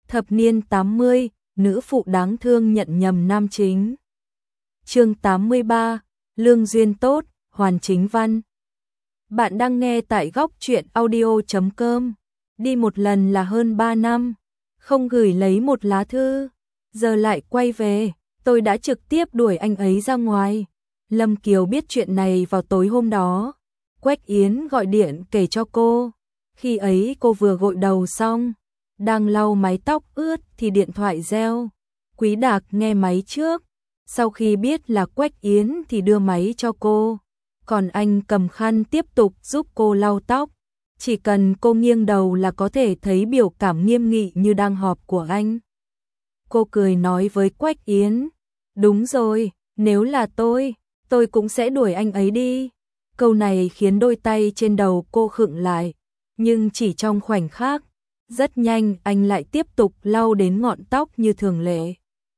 Thập niên 80, nữ phụ đáng thương nhận nhầm nam chính. Chương 83, lương duyên tốt, hoàn chính văn. Bạn đang nghe tại góc truyện audio.com. Đi một lần là hơn 3 năm, không gửi lấy một lá thư, giờ lại quay về, tôi đã trực tiếp đuổi anh ấy ra ngoài. Lâm Kiều biết chuyện này vào tối hôm đó. Quách Yến gọi điện kể cho cô. Khi ấy cô vừa gội đầu xong, đang lau mái tóc ướt thì điện thoại reo. Quý Đạc nghe máy trước, sau khi biết là Quách Yến thì đưa máy cho cô. Còn anh cầm khăn tiếp tục giúp cô lau tóc. Chỉ cần cô nghiêng đầu là có thể thấy biểu cảm nghiêm nghị như đang họp của anh. Cô cười nói với Quách Yến, đúng rồi, nếu là tôi cũng sẽ đuổi anh ấy đi. Câu này khiến đôi tay trên đầu cô khựng lại, nhưng chỉ trong khoảnh khắc, rất nhanh anh lại tiếp tục lau đến ngọn tóc như thường lệ.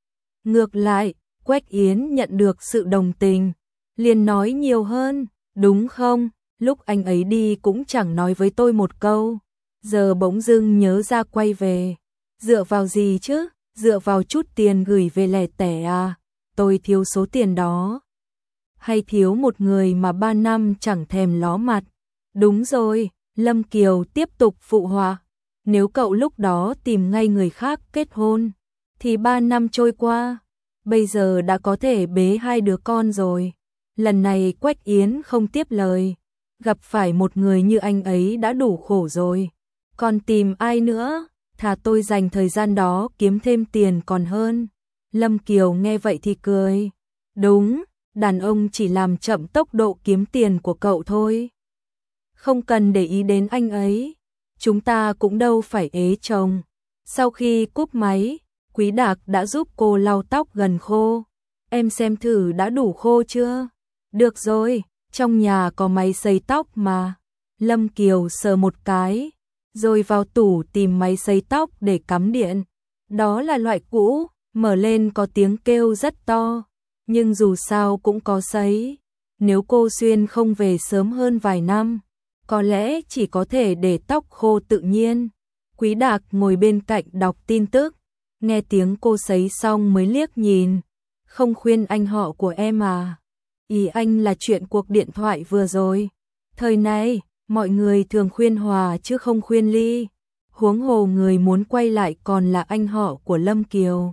Ngược lại, Quách Yến nhận được sự đồng tình, liền nói nhiều hơn, đúng không, lúc anh ấy đi cũng chẳng nói với tôi một câu, giờ bỗng dưng nhớ ra quay về. Dựa vào gì chứ, dựa vào chút tiền gửi về lẻ tẻ à, tôi thiếu số tiền đó. Hay thiếu một người mà 3 năm chẳng thèm ló mặt. Đúng rồi, Lâm Kiều tiếp tục phụ họa. Nếu cậu lúc đó tìm ngay người khác kết hôn, thì 3 năm trôi qua, bây giờ đã có thể bế 2 đứa con rồi. Lần này Quách Yến không tiếp lời. Gặp phải một người như anh ấy đã đủ khổ rồi. Còn tìm ai nữa, thà tôi dành thời gian đó kiếm thêm tiền còn hơn. Lâm Kiều nghe vậy thì cười. Đúng, đàn ông chỉ làm chậm tốc độ kiếm tiền của cậu thôi. Không cần để ý đến anh ấy. Chúng ta cũng đâu phải ế chồng. Sau khi cúp máy, Quý Đạc đã giúp cô lau tóc gần khô. Em xem thử đã đủ khô chưa? Được rồi, trong nhà có máy sấy tóc mà. Lâm Kiều sờ một cái, rồi vào tủ tìm máy sấy tóc để cắm điện. Đó là loại cũ, mở lên có tiếng kêu rất to, nhưng dù sao cũng có sấy. Nếu cô Xuyên không về sớm hơn vài năm, có lẽ chỉ có thể để tóc khô tự nhiên. Quý Đạc ngồi bên cạnh đọc tin tức, nghe tiếng cô sấy xong mới liếc nhìn. Không khuyên anh họ của em à? Ý anh là chuyện cuộc điện thoại vừa rồi. Thời này, mọi người thường khuyên hòa chứ không khuyên ly. Huống hồ người muốn quay lại còn là anh họ của Lâm Kiều.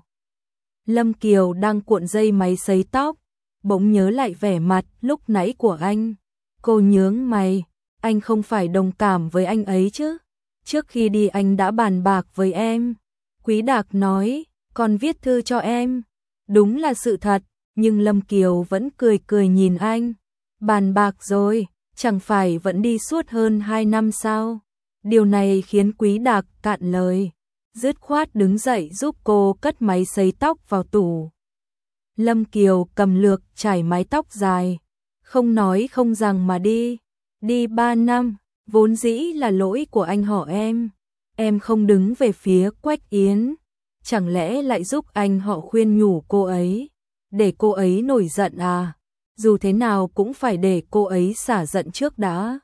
Lâm Kiều đang cuộn dây máy sấy tóc, bỗng nhớ lại vẻ mặt lúc nãy của anh. Cô nhướng mày, anh không phải đồng cảm với anh ấy chứ? Trước khi đi anh đã bàn bạc với em. Quý Đạc nói, còn viết thư cho em. Đúng là sự thật, nhưng Lâm Kiều vẫn cười cười nhìn anh. Bàn bạc rồi, chẳng phải vẫn đi suốt hơn 2 năm sao? Điều này khiến Quý Đạc cạn lời, dứt khoát đứng dậy giúp cô cất máy sấy tóc vào tủ. Lâm Kiều cầm lược chải mái tóc dài, không nói không rằng mà đi. Đi 3 năm, vốn dĩ là lỗi của anh họ em. Em không đứng về phía Quách Yến, chẳng lẽ lại giúp anh họ khuyên nhủ cô ấy, để cô ấy nổi giận à? Dù thế nào cũng phải để cô ấy xả giận trước đã.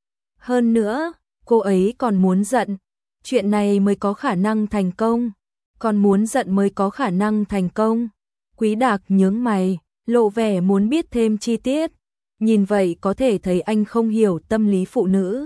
Hơn nữa, cô ấy còn muốn giận, chuyện này mới có khả năng thành công, còn muốn giận mới có khả năng thành công. Quý Đạc nhướng mày, lộ vẻ muốn biết thêm chi tiết. Nhìn vậy có thể thấy anh không hiểu tâm lý phụ nữ.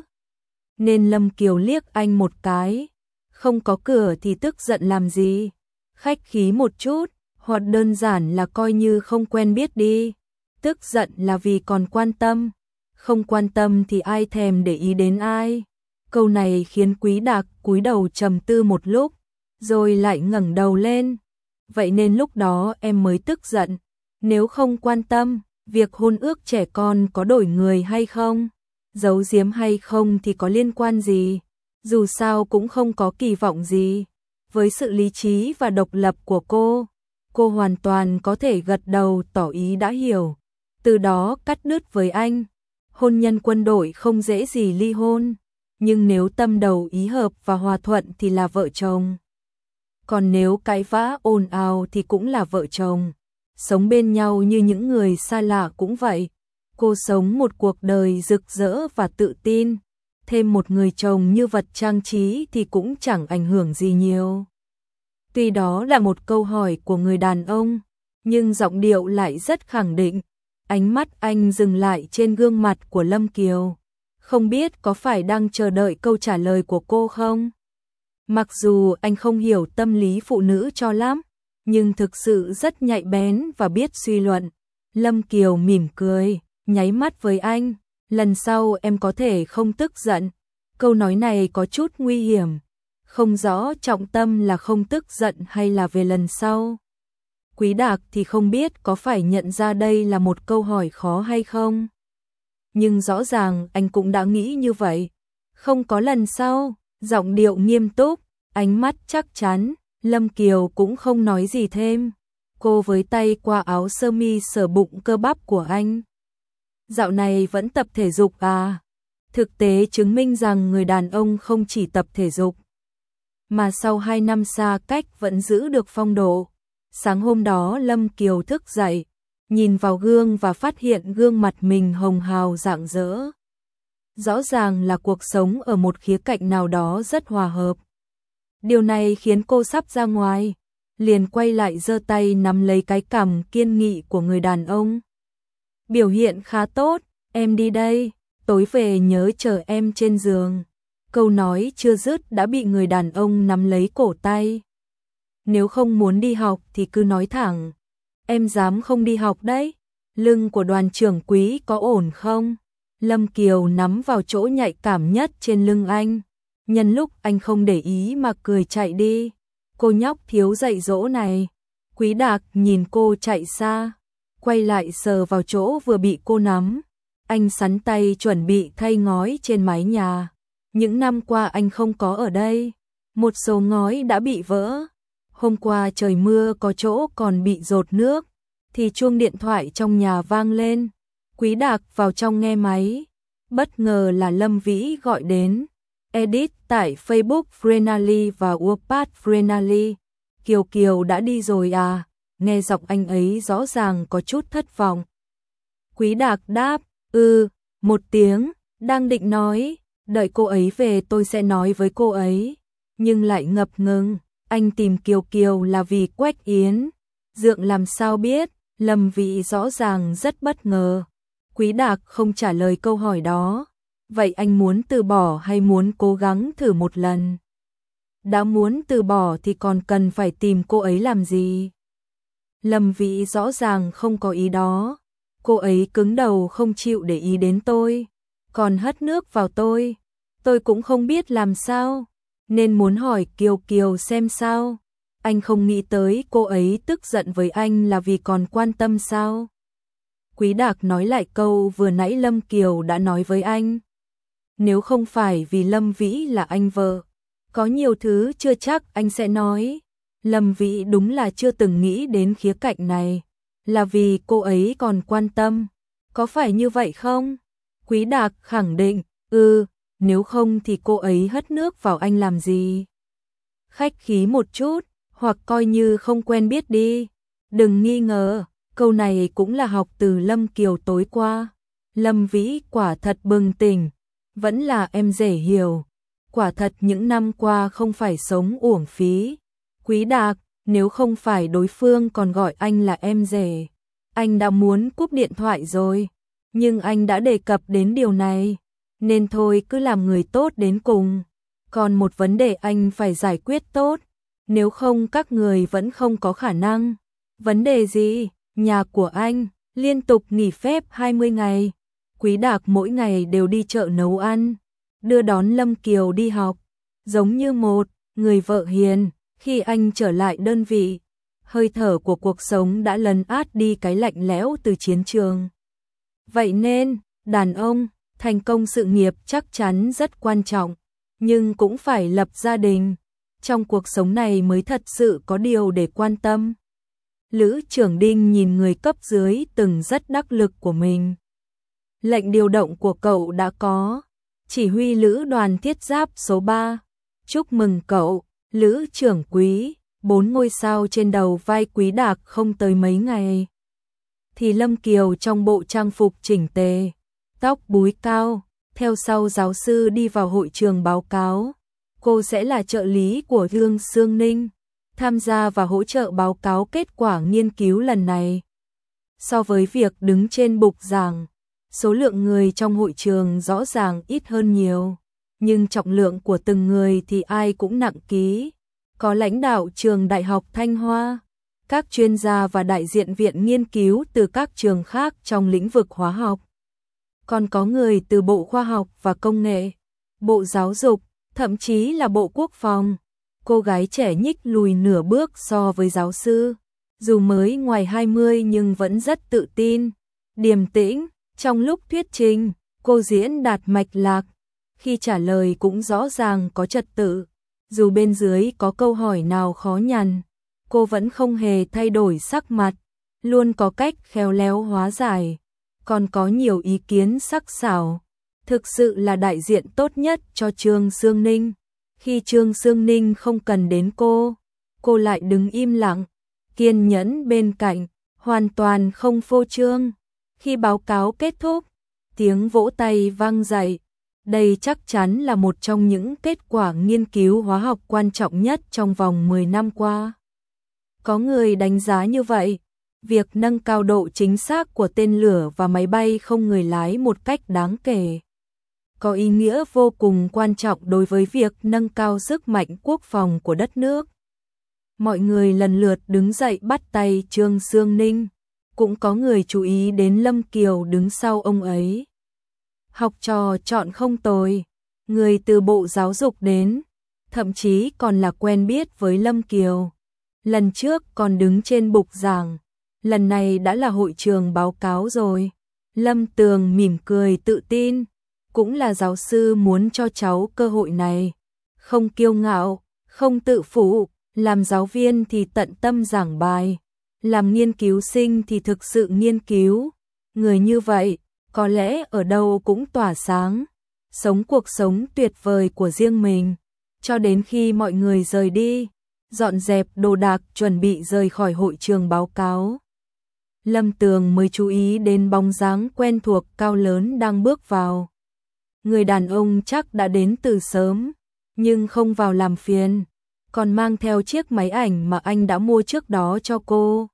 Nên Lâm Kiều liếc anh một cái. Không có cửa thì tức giận làm gì? Khách khí một chút, hoặc đơn giản là coi như không quen biết đi. Tức giận là vì còn quan tâm. Không quan tâm thì ai thèm để ý đến ai? Câu này khiến Quý Đạc cúi đầu trầm tư một lúc, rồi lại ngẩng đầu lên. Vậy nên lúc đó em mới tức giận. Nếu không quan tâm, việc hôn ước trẻ con có đổi người hay không, giấu giếm hay không thì có liên quan gì? Dù sao cũng không có kỳ vọng gì. Với sự lý trí và độc lập của cô hoàn toàn có thể gật đầu tỏ ý đã hiểu. Từ đó cắt đứt với anh. Hôn nhân quân đội không dễ gì ly hôn, nhưng nếu tâm đầu ý hợp và hòa thuận thì là vợ chồng. Còn nếu cãi vã ồn ào thì cũng là vợ chồng. Sống bên nhau như những người xa lạ cũng vậy. Cô sống một cuộc đời rực rỡ và tự tin. Thêm một người chồng như vật trang trí thì cũng chẳng ảnh hưởng gì nhiều. Tuy đó là một câu hỏi của người đàn ông, nhưng giọng điệu lại rất khẳng định. Ánh mắt anh dừng lại trên gương mặt của Lâm Kiều. Không biết có phải đang chờ đợi câu trả lời của cô không? Mặc dù anh không hiểu tâm lý phụ nữ cho lắm, nhưng thực sự rất nhạy bén và biết suy luận. Lâm Kiều mỉm cười, nháy mắt với anh. Lần sau em có thể không tức giận. Câu nói này có chút nguy hiểm. Không rõ trọng tâm là không tức giận hay là về lần sau. Quý Đạc thì không biết có phải nhận ra đây là một câu hỏi khó hay không. Nhưng rõ ràng anh cũng đã nghĩ như vậy. Không có lần sau, giọng điệu nghiêm túc, ánh mắt chắc chắn. Lâm Kiều cũng không nói gì thêm. Cô với tay qua áo sơ mi sờ bụng cơ bắp của anh. Dạo này vẫn tập thể dục à? Thực tế chứng minh rằng người đàn ông không chỉ tập thể dục, mà sau 2 năm xa cách vẫn giữ được phong độ. Sáng hôm đó Lâm Kiều thức dậy, nhìn vào gương và phát hiện gương mặt mình hồng hào rạng rỡ. Rõ ràng là cuộc sống ở một khía cạnh nào đó rất hòa hợp. Điều này khiến cô sắp ra ngoài, liền quay lại giơ tay nắm lấy cái cằm kiên nghị của người đàn ông. Biểu hiện khá tốt, em đi đây, tối về nhớ chờ em trên giường. Câu nói chưa dứt đã bị người đàn ông nắm lấy cổ tay. Nếu không muốn đi học thì cứ nói thẳng. Em dám không đi học đấy. Lưng của Đoàn trưởng Quý có ổn không? Lâm Kiều nắm vào chỗ nhạy cảm nhất trên lưng anh. Nhân lúc anh không để ý mà cười chạy đi. Cô nhóc thiếu dạy dỗ này. Quý Đạc nhìn cô chạy xa, quay lại sờ vào chỗ vừa bị cô nắm. Anh sắn tay chuẩn bị thay ngói trên mái nhà. Những năm qua anh không có ở đây, một số ngói đã bị vỡ. Hôm qua trời mưa có chỗ còn bị dột nước, thì chuông điện thoại trong nhà vang lên. Quý Đạc vào trong nghe máy, bất ngờ là Lâm Vĩ gọi đến. Edit tại Facebook Frenally và Wattpad Frenally. Kiều Kiều đã đi rồi à? Nghe giọng anh ấy rõ ràng có chút thất vọng. Quý Đạc đáp, một tiếng, đang định nói, đợi cô ấy về tôi sẽ nói với cô ấy. Nhưng lại ngập ngừng, anh tìm Kiều Kiều là vì Quách Yến. Dượng làm sao biết, Lâm Vĩ rõ ràng rất bất ngờ. Quý Đạc không trả lời câu hỏi đó. Vậy anh muốn từ bỏ hay muốn cố gắng thử một lần? Đã muốn từ bỏ thì còn cần phải tìm cô ấy làm gì? Lâm Vĩ rõ ràng không có ý đó. Cô ấy cứng đầu không chịu để ý đến tôi, còn hất nước vào tôi. Tôi cũng không biết làm sao, nên muốn hỏi Kiều Kiều xem sao. Anh không nghĩ tới cô ấy tức giận với anh là vì còn quan tâm sao? Quý Đạc nói lại câu vừa nãy Lâm Kiều đã nói với anh. Nếu không phải vì Lâm Vĩ là anh vợ, có nhiều thứ chưa chắc anh sẽ nói. Lâm Vĩ đúng là chưa từng nghĩ đến khía cạnh này, là vì cô ấy còn quan tâm. Có phải như vậy không? Quý Đạc khẳng định, nếu không thì cô ấy hất nước vào anh làm gì? Khách khí một chút, hoặc coi như không quen biết đi. Đừng nghi ngờ, câu này cũng là học từ Lâm Kiều tối qua. Lâm Vĩ quả thật bừng tỉnh, vẫn là em dễ hiểu. Quả thật những năm qua không phải sống uổng phí. Quý Đạc, nếu không phải đối phương còn gọi anh là em rể, anh đã muốn cúp điện thoại rồi. Nhưng anh đã đề cập đến điều này, nên thôi cứ làm người tốt đến cùng. Còn một vấn đề anh phải giải quyết tốt, nếu không các người vẫn không có khả năng. Vấn đề gì? Nhà của anh liên tục nghỉ phép 20 ngày. Quý Đạc mỗi ngày đều đi chợ nấu ăn, đưa đón Lâm Kiều đi học, giống như một người vợ hiền. Khi anh trở lại đơn vị, hơi thở của cuộc sống đã lấn át đi cái lạnh lẽo từ chiến trường. Vậy nên, đàn ông, thành công sự nghiệp chắc chắn rất quan trọng, nhưng cũng phải lập gia đình. Trong cuộc sống này mới thật sự có điều để quan tâm. Lữ Trưởng Đinh nhìn người cấp dưới từng rất đắc lực của mình. Lệnh điều động của cậu đã có. Chỉ huy lữ đoàn thiết giáp số 3. Chúc mừng cậu, Lữ trưởng Quý. 4 ngôi sao trên đầu vai Quý Đạc không tới mấy ngày. Thì Lâm Kiều trong bộ trang phục chỉnh tề, tóc búi cao, theo sau giáo sư đi vào hội trường báo cáo. Cô sẽ là trợ lý của Hương Sương Ninh. tham gia và hỗ trợ báo cáo kết quả nghiên cứu lần này. So với việc đứng trên bục giảng, số lượng người trong hội trường rõ ràng ít hơn nhiều, nhưng trọng lượng của từng người thì ai cũng nặng ký. Có lãnh đạo trường Đại học Thanh Hoa, các chuyên gia và đại diện viện nghiên cứu từ các trường khác trong lĩnh vực hóa học. Còn có người từ Bộ Khoa học và Công nghệ, Bộ Giáo dục, thậm chí là Bộ Quốc phòng. Cô gái trẻ nhích lùi nửa bước so với giáo sư, dù mới ngoài 20 nhưng vẫn rất tự tin, điềm tĩnh. Trong lúc thuyết trình, cô diễn đạt mạch lạc, khi trả lời cũng rõ ràng có trật tự. Dù bên dưới có câu hỏi nào khó nhằn, cô vẫn không hề thay đổi sắc mặt, luôn có cách khéo léo hóa giải, còn có nhiều ý kiến sắc sảo. Thực sự là đại diện tốt nhất cho Trương Sương Ninh. Khi Trương Sương Ninh không cần đến cô lại đứng im lặng, kiên nhẫn bên cạnh, hoàn toàn không phô trương. Khi báo cáo kết thúc, tiếng vỗ tay vang dậy. Đây chắc chắn là một trong những kết quả nghiên cứu hóa học quan trọng nhất trong vòng 10 năm qua. Có người đánh giá như vậy, việc nâng cao độ chính xác của tên lửa và máy bay không người lái một cách đáng kể, có ý nghĩa vô cùng quan trọng đối với việc nâng cao sức mạnh quốc phòng của đất nước. Mọi người lần lượt đứng dậy bắt tay Trương Sương Ninh, cũng có người chú ý đến Lâm Kiều đứng sau ông ấy. Học trò chọn không tồi, người từ Bộ Giáo dục đến, thậm chí còn là quen biết với Lâm Kiều. Lần trước còn đứng trên bục giảng, lần này đã là hội trường báo cáo rồi. Lâm Tường mỉm cười tự tin, cũng là giáo sư muốn cho cháu cơ hội này. Không kiêu ngạo, không tự phụ, làm giáo viên thì tận tâm giảng bài, làm nghiên cứu sinh thì thực sự nghiên cứu. Người như vậy, có lẽ ở đâu cũng tỏa sáng, sống cuộc sống tuyệt vời của riêng mình, cho đến khi mọi người rời đi, dọn dẹp đồ đạc chuẩn bị rời khỏi hội trường báo cáo. Lâm Tường mới chú ý đến bóng dáng quen thuộc cao lớn đang bước vào. Người đàn ông chắc đã đến từ sớm, nhưng không vào làm phiền, còn mang theo chiếc máy ảnh mà anh đã mua trước đó cho cô.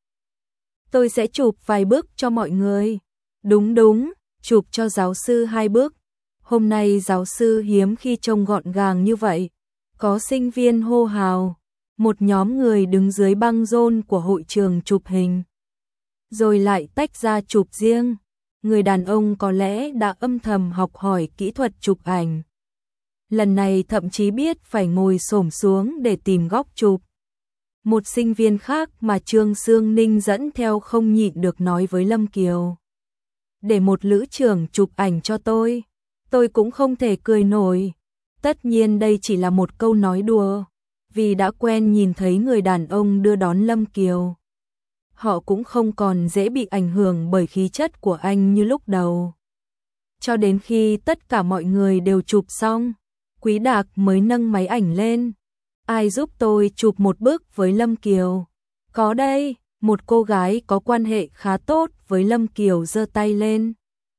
Tôi sẽ chụp vài bức cho mọi người. Đúng, chụp cho giáo sư 2 bức. Hôm nay giáo sư hiếm khi trông gọn gàng như vậy. Có sinh viên hô hào, một nhóm người đứng dưới băng rôn của hội trường chụp hình, rồi lại tách ra chụp riêng. Người đàn ông có lẽ đã âm thầm học hỏi kỹ thuật chụp ảnh. Lần này thậm chí biết phải ngồi xổm xuống để tìm góc chụp. Một sinh viên khác mà Trương Sương Ninh dẫn theo không nhịn được nói với Lâm Kiều. Để một lữ trưởng chụp ảnh cho tôi cũng không thể cười nổi. Tất nhiên đây chỉ là một câu nói đùa, vì đã quen nhìn thấy người đàn ông đưa đón Lâm Kiều. Họ cũng không còn dễ bị ảnh hưởng bởi khí chất của anh như lúc đầu. Cho đến khi tất cả mọi người đều chụp xong, Quý Đạc mới nâng máy ảnh lên. Ai giúp tôi chụp một bức với Lâm Kiều? Có đây, một cô gái có quan hệ khá tốt với Lâm Kiều giơ tay lên.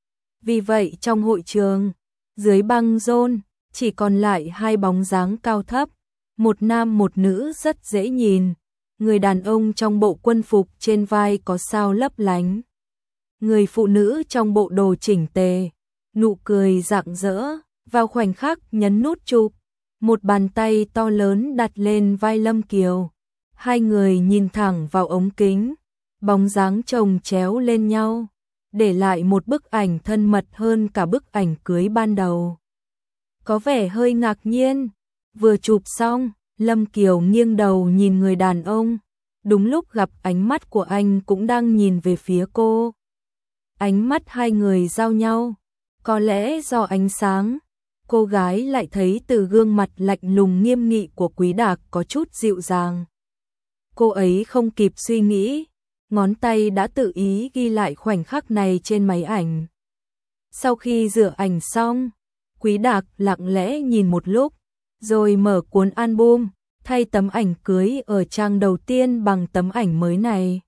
Vì vậy trong hội trường, dưới băng rôn, chỉ còn lại 2 bóng dáng cao thấp, một nam một nữ rất dễ nhìn. Người đàn ông trong bộ quân phục trên vai có sao lấp lánh. Người phụ nữ trong bộ đồ chỉnh tề, nụ cười rạng rỡ, vào khoảnh khắc nhấn nút chụp. Một bàn tay to lớn đặt lên vai Lâm Kiều. Hai người nhìn thẳng vào ống kính, bóng dáng chồng chéo lên nhau, để lại một bức ảnh thân mật hơn cả bức ảnh cưới ban đầu. Có vẻ hơi ngạc nhiên, vừa chụp xong, Lâm Kiều nghiêng đầu nhìn người đàn ông, đúng lúc gặp ánh mắt của anh cũng đang nhìn về phía cô. Ánh mắt hai người giao nhau, có lẽ do ánh sáng, cô gái lại thấy từ gương mặt lạnh lùng nghiêm nghị của Quý Đạc có chút dịu dàng. Cô ấy không kịp suy nghĩ, ngón tay đã tự ý ghi lại khoảnh khắc này trên máy ảnh. Sau khi rửa ảnh xong, Quý Đạc lặng lẽ nhìn một lúc, rồi mở cuốn album, thay tấm ảnh cưới ở trang đầu tiên bằng tấm ảnh mới này.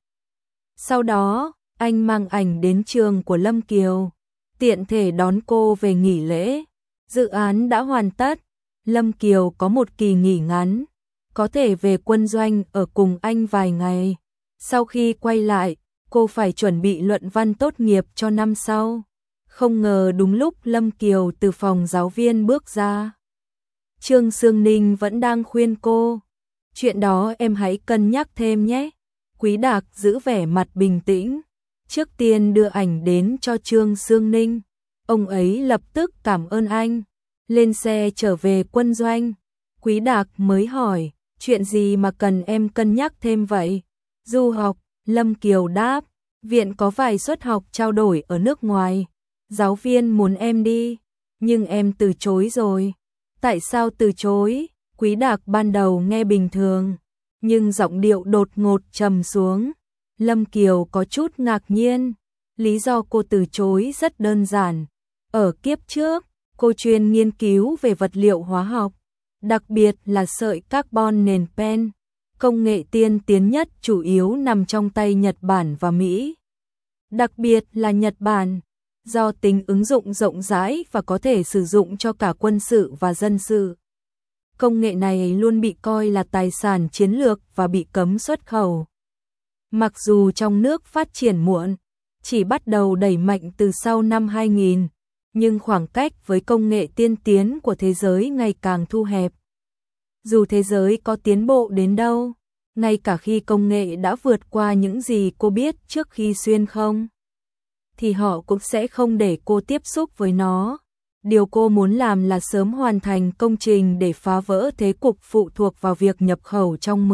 Sau đó, anh mang ảnh đến trường của Lâm Kiều, tiện thể đón cô về nghỉ lễ. Dự án đã hoàn tất, Lâm Kiều có một kỳ nghỉ ngắn, có thể về quân doanh ở cùng anh vài ngày. Sau khi quay lại, cô phải chuẩn bị luận văn tốt nghiệp cho năm sau. Không ngờ đúng lúc Lâm Kiều từ phòng giáo viên bước ra. Trương Sương Ninh vẫn đang khuyên cô. Chuyện đó em hãy cân nhắc thêm nhé. Quý Đạc giữ vẻ mặt bình tĩnh. Trước tiên đưa ảnh đến cho Trương Sương Ninh. Ông ấy lập tức cảm ơn anh. Lên xe trở về quân doanh. Quý Đạc mới hỏi, chuyện gì mà cần em cân nhắc thêm vậy? Du học, Lâm Kiều đáp, viện có vài suất học trao đổi ở nước ngoài. Giáo viên muốn em đi, nhưng em từ chối rồi. Tại sao từ chối? Quý Đạc ban đầu nghe bình thường, nhưng giọng điệu đột ngột trầm xuống. Lâm Kiều có chút ngạc nhiên. Lý do cô từ chối rất đơn giản. Ở kiếp trước, cô chuyên nghiên cứu về vật liệu hóa học, đặc biệt là sợi carbon nền pen. Công nghệ tiên tiến nhất chủ yếu nằm trong tay Nhật Bản và Mỹ. Đặc biệt là Nhật Bản, do tính ứng dụng rộng rãi và có thể sử dụng cho cả quân sự và dân sự. Công nghệ này luôn bị coi là tài sản chiến lược và bị cấm xuất khẩu. Mặc dù trong nước phát triển muộn, chỉ bắt đầu đẩy mạnh từ sau năm 2000, nhưng khoảng cách với công nghệ tiên tiến của thế giới ngày càng thu hẹp. Dù thế giới có tiến bộ đến đâu, ngay cả khi công nghệ đã vượt qua những gì cô biết trước khi xuyên không, thì họ cũng sẽ không để cô tiếp xúc với nó. Điều cô muốn làm là sớm hoàn thành công trình để phá vỡ thế cục phụ thuộc vào việc nhập khẩu trong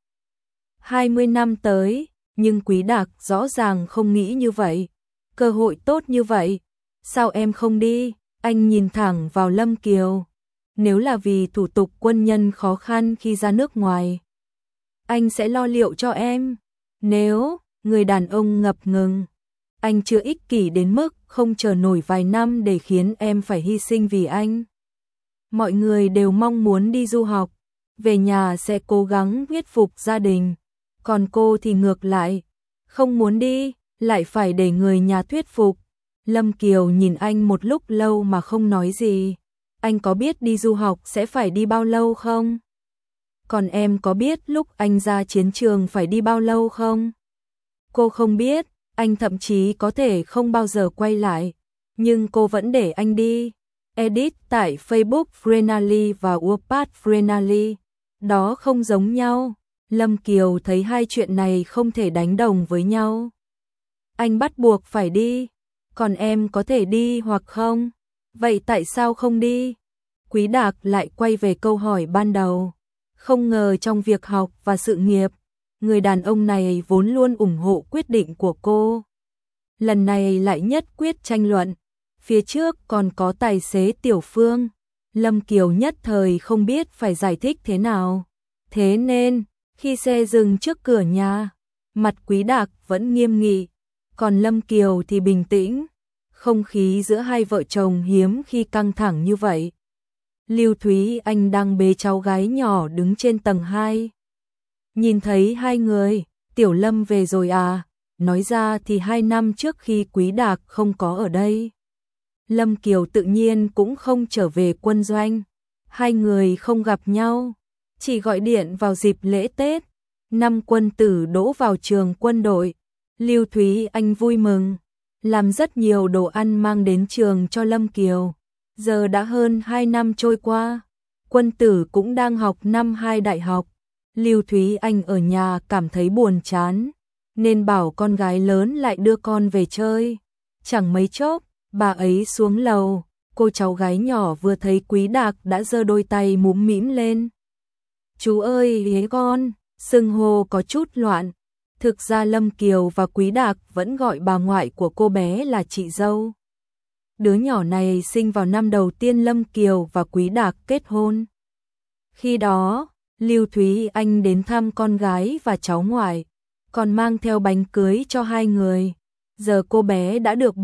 10-20 năm tới, nhưng Quý Đạc rõ ràng không nghĩ như vậy. Cơ hội tốt như vậy, sao em không đi? Anh nhìn thẳng vào Lâm Kiều. Nếu là vì thủ tục quân nhân khó khăn khi ra nước ngoài, anh sẽ lo liệu cho em. Nếu, người đàn ông ngập ngừng, anh chưa ích kỷ đến mức không chờ nổi vài năm để khiến em phải hy sinh vì anh. Mọi người đều mong muốn đi du học, về nhà sẽ cố gắng thuyết phục gia đình. Còn cô thì ngược lại, không muốn đi, lại phải để người nhà thuyết phục. Lâm Kiều nhìn anh một lúc lâu mà không nói gì. Anh có biết đi du học sẽ phải đi bao lâu không? Còn em có biết lúc anh ra chiến trường phải đi bao lâu không? Cô không biết, anh thậm chí có thể không bao giờ quay lại, nhưng cô vẫn để anh đi. Edit tại Facebook Frenally và Wattpad Frenally. Đó không giống nhau. Lâm Kiều thấy hai chuyện này không thể đánh đồng với nhau. Anh bắt buộc phải đi, còn em có thể đi hoặc không. Vậy tại sao không đi? Quý Đạc lại quay về câu hỏi ban đầu. Không ngờ trong việc học và sự nghiệp, người đàn ông này vốn luôn ủng hộ quyết định của cô. Lần này lại nhất quyết tranh luận. Phía trước còn có tài xế Tiểu Phương. Lâm Kiều nhất thời không biết phải giải thích thế nào. Thế nên, khi xe dừng trước cửa nhà, mặt Quý Đạc vẫn nghiêm nghị, còn Lâm Kiều thì bình tĩnh. Không khí giữa hai vợ chồng hiếm khi căng thẳng như vậy. Lưu Thúy Anh đang bế cháu gái nhỏ đứng trên tầng 2. Nhìn thấy hai người, Tiểu Lâm về rồi à? Nói ra thì 2 năm trước khi Quý Đạc không có ở đây, Lâm Kiều tự nhiên cũng không trở về quân doanh. Hai người không gặp nhau, chỉ gọi điện vào dịp lễ Tết. Năm quân tử đỗ vào trường quân đội, Lưu Thúy Anh vui mừng, làm rất nhiều đồ ăn mang đến trường cho Lâm Kiều. Giờ đã hơn 2 năm trôi qua, quân tử cũng đang học năm 2 đại học. Lưu Thúy Anh ở nhà cảm thấy buồn chán, nên bảo con gái lớn lại đưa con về chơi. Chẳng mấy chốc, bà ấy xuống lầu, cô cháu gái nhỏ vừa thấy Quý Đạc đã giơ đôi tay múm mĩm lên. Chú ơi ghế con, xưng hô có chút loạn. Thực ra Lâm Kiều và Quý Đạc vẫn gọi bà ngoại của cô bé là chị dâu. Đứa nhỏ này sinh vào năm đầu tiên Lâm Kiều và Quý Đạc kết hôn. Khi đó, Lưu Thúy Anh đến thăm con gái và cháu ngoại, còn mang theo bánh cưới cho hai người. Giờ cô bé đã được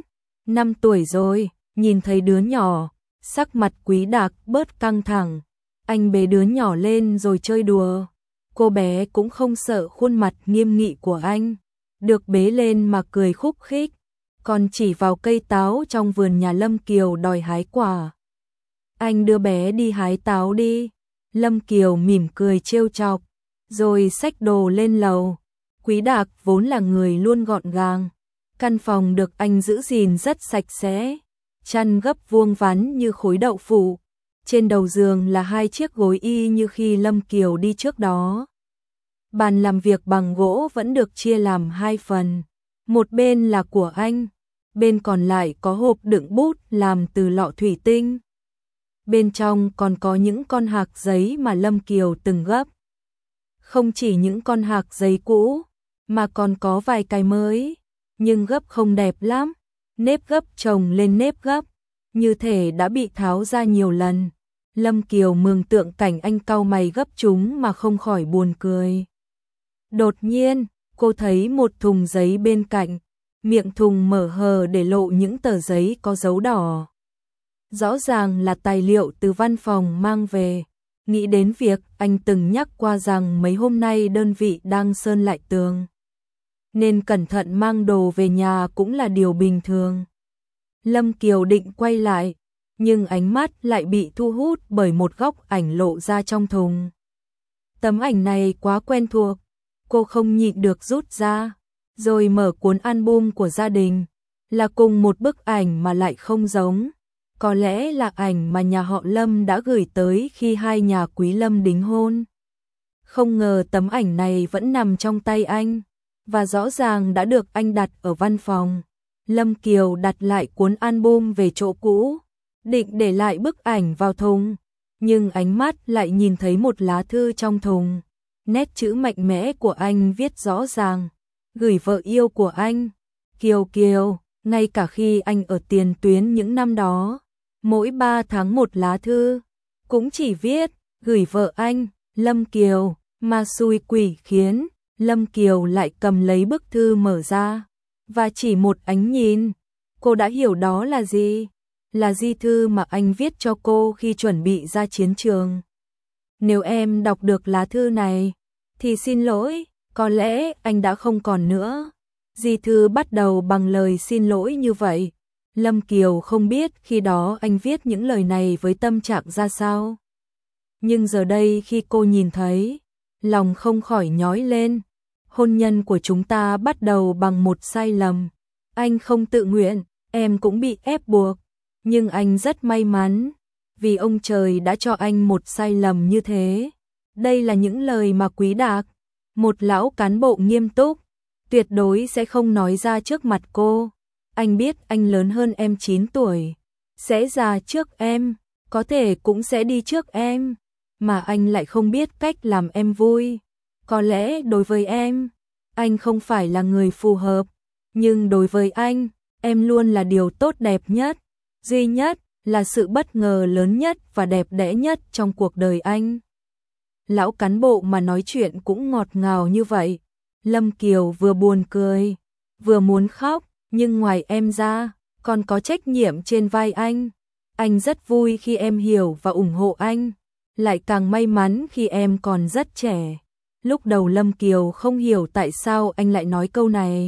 4-5 tuổi rồi, nhìn thấy đứa nhỏ, sắc mặt Quý Đạc bớt căng thẳng. Anh bế đứa nhỏ lên rồi chơi đùa. Cô bé cũng không sợ khuôn mặt nghiêm nghị của anh, được bế lên mà cười khúc khích, còn chỉ vào cây táo trong vườn nhà Lâm Kiều đòi hái quả. Anh đưa bé đi hái táo đi. Lâm Kiều mỉm cười trêu chọc, rồi xách đồ lên lầu. Quý Đạc vốn là người luôn gọn gàng. Căn phòng được anh giữ gìn rất sạch sẽ, chăn gấp vuông vắn như khối đậu phụ. Trên đầu giường là 2 chiếc gối y như khi Lâm Kiều đi trước đó. Bàn làm việc bằng gỗ vẫn được chia làm 2 phần. Một bên là của anh, bên còn lại có hộp đựng bút làm từ lọ thủy tinh. Bên trong còn có những con hạc giấy mà Lâm Kiều từng gấp. Không chỉ những con hạc giấy cũ, mà còn có vài cái mới, nhưng gấp không đẹp lắm, nếp gấp chồng lên nếp gấp, như thể đã bị tháo ra nhiều lần. Lâm Kiều mường tượng cảnh anh cau mày gấp chúng mà không khỏi buồn cười. Đột nhiên, cô thấy một thùng giấy bên cạnh, miệng thùng mở hờ để lộ những tờ giấy có dấu đỏ. Rõ ràng là tài liệu từ văn phòng mang về. Nghĩ đến việc anh từng nhắc qua rằng mấy hôm nay đơn vị đang sơn lại tường, nên cẩn thận mang đồ về nhà cũng là điều bình thường. Lâm Kiều định quay lại, nhưng ánh mắt lại bị thu hút bởi một góc ảnh lộ ra trong thùng. Tấm ảnh này quá quen thuộc, cô không nhịn được rút ra, rồi mở cuốn album của gia đình, là cùng một bức ảnh mà lại không giống. Có lẽ là ảnh mà nhà họ Lâm đã gửi tới khi hai nhà Quý Lâm đính hôn. Không ngờ tấm ảnh này vẫn nằm trong tay anh, và rõ ràng đã được anh đặt ở văn phòng. Lâm Kiều đặt lại cuốn album về chỗ cũ, định để lại bức ảnh vào thùng, nhưng ánh mắt lại nhìn thấy một lá thư trong thùng. Nét chữ mạnh mẽ của anh viết rõ ràng, gửi vợ yêu của anh, Kiều Kiều. Ngay cả khi anh ở tiền tuyến những năm đó, mỗi 3 tháng một lá thư, cũng chỉ viết, gửi vợ anh, Lâm Kiều, mà xui quỷ khiến, Lâm Kiều lại cầm lấy bức thư mở ra, và chỉ một ánh nhìn, cô đã hiểu đó là gì, là di thư mà anh viết cho cô khi chuẩn bị ra chiến trường. Nếu em đọc được lá thư này, thì xin lỗi, có lẽ anh đã không còn nữa. Di thư bắt đầu bằng lời xin lỗi như vậy. Lâm Kiều không biết khi đó anh viết những lời này với tâm trạng ra sao. Nhưng giờ đây khi cô nhìn thấy, lòng không khỏi nhói lên. Hôn nhân của chúng ta bắt đầu bằng một sai lầm. Anh không tự nguyện, em cũng bị ép buộc. Nhưng anh rất may mắn, vì ông trời đã cho anh một sai lầm như thế. Đây là những lời mà Quý Đạc, một lão cán bộ nghiêm túc, tuyệt đối sẽ không nói ra trước mặt cô. Anh biết anh lớn hơn em 9 tuổi, sẽ già trước em, có thể cũng sẽ đi trước em, mà anh lại không biết cách làm em vui. Có lẽ đối với em, anh không phải là người phù hợp, nhưng đối với anh, em luôn là điều tốt đẹp nhất, duy nhất, là sự bất ngờ lớn nhất và đẹp đẽ nhất trong cuộc đời anh. Lão cán bộ mà nói chuyện cũng ngọt ngào như vậy. Lâm Kiều vừa buồn cười, vừa muốn khóc, nhưng ngoài em ra, còn có trách nhiệm trên vai anh. Anh rất vui khi em hiểu và ủng hộ anh, lại càng may mắn khi em còn rất trẻ. Lúc đầu Lâm Kiều không hiểu tại sao anh lại nói câu này.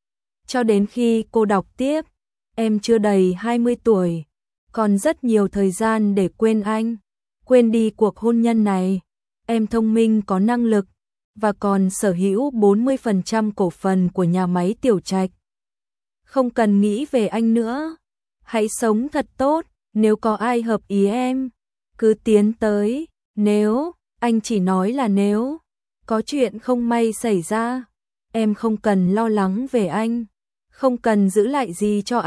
Cho đến khi cô đọc tiếp, em chưa đầy 20 tuổi, còn rất nhiều thời gian để quên anh, quên đi cuộc hôn nhân này. Em thông minh có năng lực, và còn sở hữu 40% cổ phần của nhà máy Tiểu Trạch. Không cần nghĩ về anh nữa, hãy sống thật tốt, nếu có ai hợp ý em, cứ tiến tới, nếu, anh chỉ nói là nếu, có chuyện không may xảy ra, em không cần lo lắng về anh, không cần giữ lại gì cho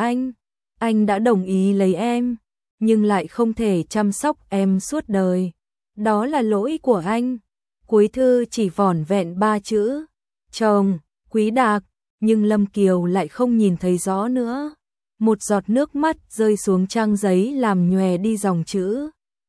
anh đã đồng ý lấy em, nhưng lại không thể chăm sóc em suốt đời, đó là lỗi của anh. Cuối thư chỉ vỏn vẹn 3 chữ, chồng, Quý Đạc, nhưng Lâm Kiều lại không nhìn thấy rõ nữa. Một giọt nước mắt rơi xuống trang giấy làm nhòe đi dòng chữ,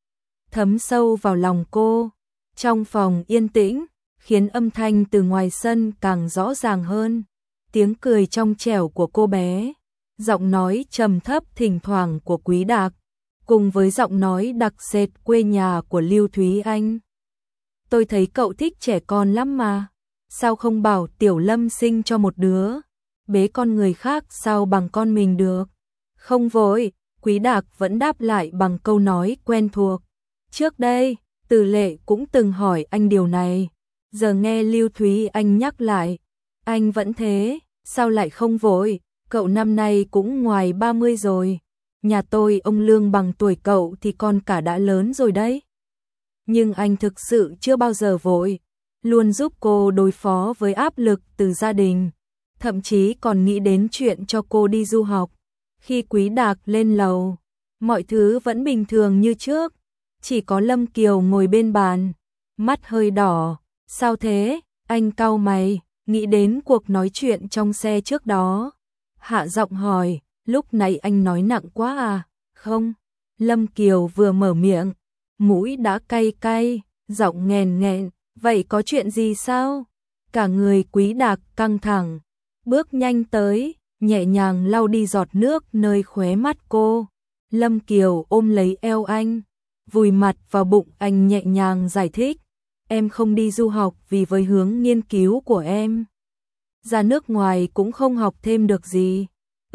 thấm sâu vào lòng cô. Trong phòng yên tĩnh, khiến âm thanh từ ngoài sân càng rõ ràng hơn. Tiếng cười trong trẻo của cô bé, giọng nói trầm thấp thỉnh thoảng của Quý Đạc, cùng với giọng nói đặc sệt quê nhà của Lưu Thúy Anh. Tôi thấy cậu thích trẻ con lắm mà, sao không bảo Tiểu Lâm sinh cho một đứa, bế con người khác sao bằng con mình được. Không vội, Quý Đạc vẫn đáp lại bằng câu nói quen thuộc. Trước đây, Từ Lệ cũng từng hỏi anh điều này, giờ nghe Lưu Thúy Anh nhắc lại, anh vẫn thế, sao lại không vội, cậu năm nay cũng ngoài 30 rồi, nhà tôi ông Lương bằng tuổi cậu thì con cả đã lớn rồi đấy. Nhưng anh thực sự chưa bao giờ vội, luôn giúp cô đối phó với áp lực từ gia đình, thậm chí còn nghĩ đến chuyện cho cô đi du học. Khi Quý Đạc lên lầu, mọi thứ vẫn bình thường như trước, chỉ có Lâm Kiều ngồi bên bàn, mắt hơi đỏ. Sao thế? Anh cau mày, nghĩ đến cuộc nói chuyện trong xe trước đó. Hạ giọng hỏi, lúc nãy anh nói nặng quá à? Không. Lâm Kiều vừa mở miệng, mũi đã cay cay, giọng nghèn nghẹn, vậy có chuyện gì sao? Cả người Quý Đạc căng thẳng, bước nhanh tới, nhẹ nhàng lau đi giọt nước nơi khóe mắt cô. Lâm Kiều ôm lấy eo anh, vùi mặt vào bụng anh nhẹ nhàng giải thích, em không đi du học vì với hướng nghiên cứu của em, ra nước ngoài cũng không học thêm được gì.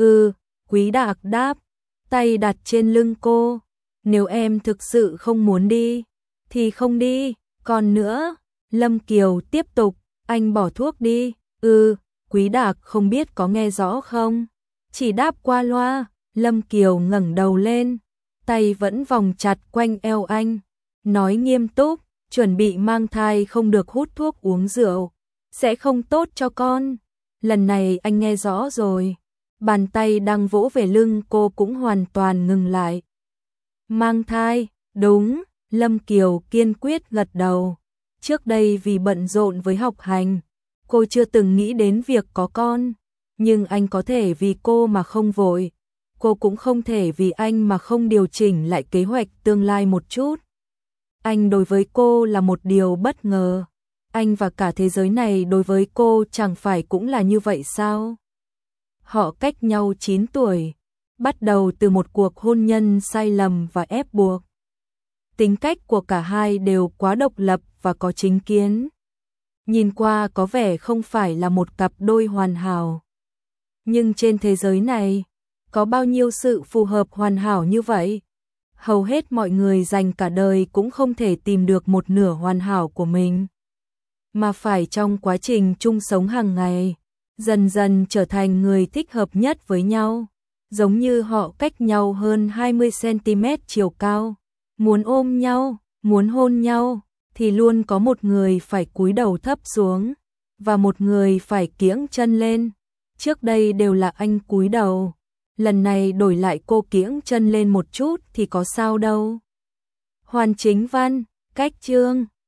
Quý Đạc đáp, tay đặt trên lưng cô, nếu em thực sự không muốn đi, thì không đi, còn nữa, Lâm Kiều tiếp tục, anh bỏ thuốc đi. Quý Đạc không biết có nghe rõ không, chỉ đáp qua loa. Lâm Kiều ngẩng đầu lên, tay vẫn vòng chặt quanh eo anh, nói nghiêm túc, chuẩn bị mang thai không được hút thuốc uống rượu, sẽ không tốt cho con. Lần này anh nghe rõ rồi. Bàn tay đang vỗ về lưng cô cũng hoàn toàn ngừng lại. Mang thai, đúng, Lâm Kiều kiên quyết gật đầu. Trước đây vì bận rộn với học hành, cô chưa từng nghĩ đến việc có con, nhưng anh có thể vì cô mà không vội, cô cũng không thể vì anh mà không điều chỉnh lại kế hoạch tương lai một chút. Anh đối với cô là một điều bất ngờ, anh và cả thế giới này đối với cô chẳng phải cũng là như vậy sao? Họ cách nhau 9 tuổi, bắt đầu từ một cuộc hôn nhân sai lầm và ép buộc. Tính cách của cả hai đều quá độc lập và có chính kiến. Nhìn qua có vẻ không phải là một cặp đôi hoàn hảo. Nhưng trên thế giới này, có bao nhiêu sự phù hợp hoàn hảo như vậy? Hầu hết mọi người dành cả đời cũng không thể tìm được một nửa hoàn hảo của mình, mà phải trong quá trình chung sống hàng ngày, dần dần trở thành người thích hợp nhất với nhau. Giống như họ cách nhau hơn 20 cm chiều cao, muốn ôm nhau, muốn hôn nhau, thì luôn có một người phải cúi đầu thấp xuống, và một người phải kiễng chân lên. Trước đây đều là anh cúi đầu, lần này đổi lại cô kiễng chân lên một chút thì có sao đâu. Hoàn Chính Văn, cách chương